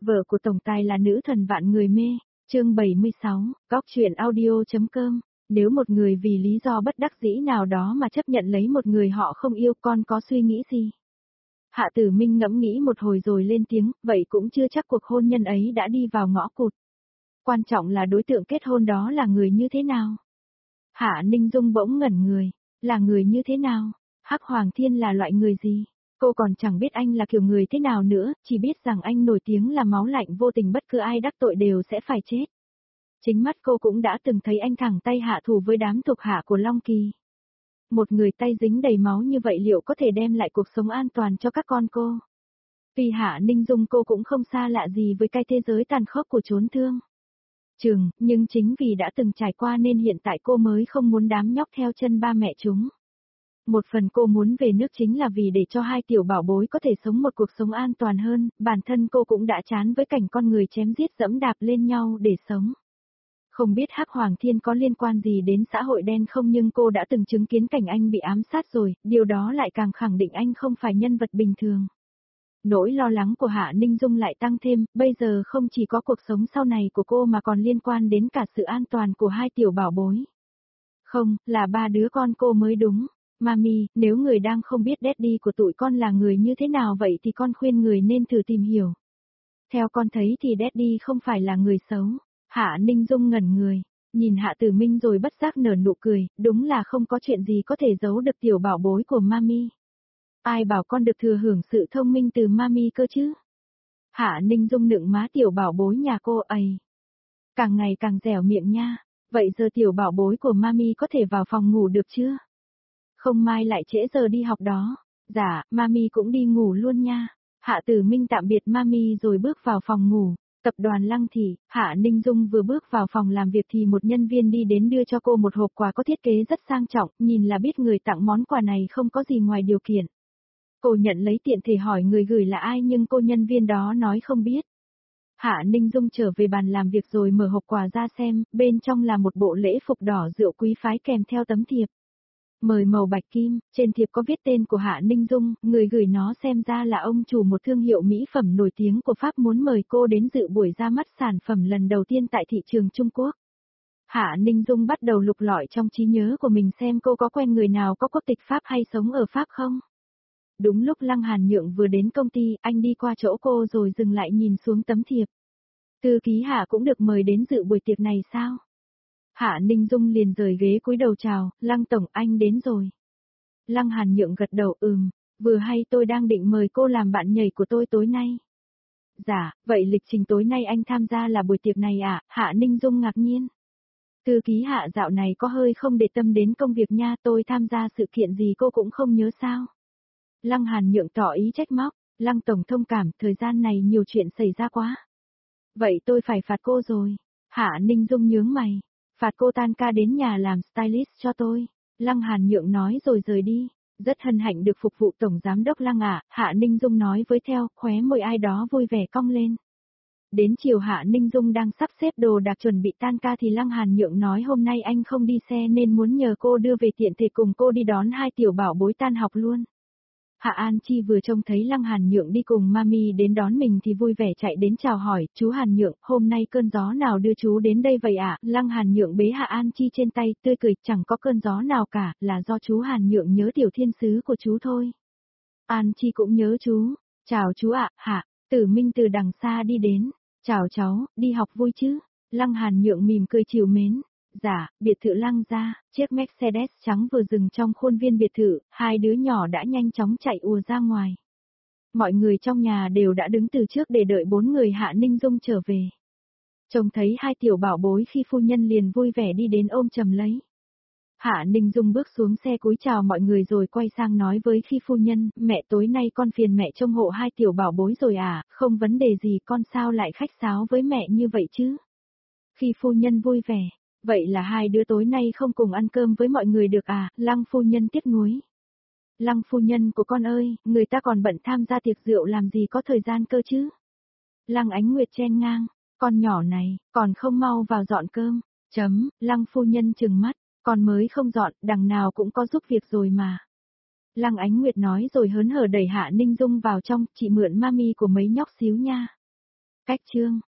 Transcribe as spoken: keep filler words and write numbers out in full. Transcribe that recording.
Vợ của tổng tài là nữ thần vạn người mê, chương bảy mươi sáu, góc chuyện audio.com. Nếu một người vì lý do bất đắc dĩ nào đó mà chấp nhận lấy một người họ không yêu, con có suy nghĩ gì? Hạ Tử Minh ngẫm nghĩ một hồi rồi lên tiếng, vậy cũng chưa chắc cuộc hôn nhân ấy đã đi vào ngõ cụt. Quan trọng là đối tượng kết hôn đó là người như thế nào? Hạ Ninh Dung bỗng ngẩn người, là người như thế nào? Hắc Hoàng Thiên là loại người gì? Cô còn chẳng biết anh là kiểu người thế nào nữa, chỉ biết rằng anh nổi tiếng là máu lạnh vô tình, bất cứ ai đắc tội đều sẽ phải chết. Chính mắt cô cũng đã từng thấy anh thẳng tay hạ thủ với đám thuộc hạ của Long Kỳ. Một người tay dính đầy máu như vậy liệu có thể đem lại cuộc sống an toàn cho các con cô? Vì Hạ Ninh Dung cô cũng không xa lạ gì với cái thế giới tàn khốc của chốn thương trường, nhưng chính vì đã từng trải qua nên hiện tại cô mới không muốn đám nhóc theo chân ba mẹ chúng. Một phần cô muốn về nước chính là vì để cho hai tiểu bảo bối có thể sống một cuộc sống an toàn hơn, bản thân cô cũng đã chán với cảnh con người chém giết dẫm đạp lên nhau để sống. Không biết Hắc Hoàng Thiên có liên quan gì đến xã hội đen không, nhưng cô đã từng chứng kiến cảnh anh bị ám sát rồi, điều đó lại càng khẳng định anh không phải nhân vật bình thường. Nỗi lo lắng của Hạ Ninh Dung lại tăng thêm, bây giờ không chỉ có cuộc sống sau này của cô mà còn liên quan đến cả sự an toàn của hai tiểu bảo bối. Không, là ba đứa con cô mới đúng. Mami, nếu người đang không biết daddy của tụi con là người như thế nào vậy thì con khuyên người nên thử tìm hiểu. Theo con thấy thì daddy không phải là người xấu. Hạ Ninh Dung ngẩn người, nhìn Hạ Tử Minh rồi bất giác nở nụ cười, đúng là không có chuyện gì có thể giấu được tiểu bảo bối của mami. Ai bảo con được thừa hưởng sự thông minh từ mami cơ chứ? Hạ Ninh Dung nựng má tiểu bảo bối nhà cô ấy. Càng ngày càng dẻo miệng nha, vậy giờ tiểu bảo bối của mami có thể vào phòng ngủ được chưa? Không mai lại trễ giờ đi học đó. Dạ, mami cũng đi ngủ luôn nha. Hạ Tử Minh tạm biệt mami rồi bước vào phòng ngủ. Tập đoàn Lăng Thị, Hạ Ninh Dung vừa bước vào phòng làm việc thì một nhân viên đi đến đưa cho cô một hộp quà có thiết kế rất sang trọng, nhìn là biết người tặng món quà này không có gì ngoài điều kiện. Cô nhận lấy tiện thể hỏi người gửi là ai nhưng cô nhân viên đó nói không biết. Hạ Ninh Dung trở về bàn làm việc rồi mở hộp quà ra xem, bên trong là một bộ lễ phục đỏ rượu quý phái kèm theo tấm thiệp. Mời màu bạch kim, trên thiệp có viết tên của Hạ Ninh Dung, người gửi nó xem ra là ông chủ một thương hiệu mỹ phẩm nổi tiếng của Pháp muốn mời cô đến dự buổi ra mắt sản phẩm lần đầu tiên tại thị trường Trung Quốc. Hạ Ninh Dung bắt đầu lục lọi trong trí nhớ của mình xem cô có quen người nào có quốc tịch Pháp hay sống ở Pháp không. Đúng lúc Lăng Hàn Nhượng vừa đến công ty, anh đi qua chỗ cô rồi dừng lại nhìn xuống tấm thiệp. Thư ký Hạ cũng được mời đến dự buổi tiệc này sao? Hạ Ninh Dung liền rời ghế cúi đầu chào, Lăng tổng anh đến rồi. Lăng Hàn Nhượng gật đầu ừm, vừa hay tôi đang định mời cô làm bạn nhảy của tôi tối nay. Dạ, vậy lịch trình tối nay anh tham gia là buổi tiệc này à? Hạ Ninh Dung ngạc nhiên. Thư ký Hạ dạo này có hơi không để tâm đến công việc nha, tôi tham gia sự kiện gì cô cũng không nhớ sao? Lăng Hàn Nhượng tỏ ý trách móc, Lăng tổng thông cảm, thời gian này nhiều chuyện xảy ra quá. Vậy tôi phải phạt cô rồi. Hạ Ninh Dung nhướng mày. Phạt cô tan ca đến nhà làm stylist cho tôi. Lăng Hàn Nhượng nói rồi rời đi. Rất hân hạnh được phục vụ tổng giám đốc Lăng ạ, Hạ Ninh Dung nói với theo, khóe môi ai đó vui vẻ cong lên. Đến chiều Hạ Ninh Dung đang sắp xếp đồ đạc chuẩn bị tan ca thì Lăng Hàn Nhượng nói hôm nay anh không đi xe nên muốn nhờ cô đưa về tiện thể cùng cô đi đón hai tiểu bảo bối tan học luôn. Hạ An Chi vừa trông thấy Lăng Hàn Nhượng đi cùng mami đến đón mình thì vui vẻ chạy đến chào hỏi, chú Hàn Nhượng, hôm nay cơn gió nào đưa chú đến đây vậy ạ? À? Lăng Hàn Nhượng bế Hạ An Chi trên tay, tươi cười, chẳng có cơn gió nào cả, là do chú Hàn Nhượng nhớ tiểu thiên sứ của chú thôi. An Chi cũng nhớ chú, chào chú ạ, Hạ, Tử Minh từ đằng xa đi đến, chào cháu, đi học vui chứ? Lăng Hàn Nhượng mỉm cười trìu mến. Dạ, biệt thự Lăng gia, chiếc Mercedes trắng vừa dừng trong khuôn viên biệt thự, hai đứa nhỏ đã nhanh chóng chạy ùa ra ngoài. Mọi người trong nhà đều đã đứng từ trước để đợi bốn người Hạ Ninh Dung trở về. Trông thấy hai tiểu bảo bối khi phu nhân liền vui vẻ đi đến ôm chầm lấy. Hạ Ninh Dung bước xuống xe cúi chào mọi người rồi quay sang nói với khi phu nhân, mẹ tối nay con phiền mẹ trông hộ hai tiểu bảo bối rồi à, không vấn đề gì con sao lại khách sáo với mẹ như vậy chứ. Khi phu nhân vui vẻ. Vậy là hai đứa tối nay không cùng ăn cơm với mọi người được à, Lăng phu nhân tiếc nuối. Lăng phu nhân của con ơi, người ta còn bận tham gia tiệc rượu làm gì có thời gian cơ chứ. Lăng Ánh Nguyệt chen ngang, con nhỏ này, còn không mau vào dọn cơm, chấm, Lăng phu nhân trừng mắt, con mới không dọn, đằng nào cũng có giúp việc rồi mà. Lăng Ánh Nguyệt nói rồi hớn hở đẩy Hạ Ninh Dung vào trong, chị mượn mami của mấy nhóc xíu nha. Cách chương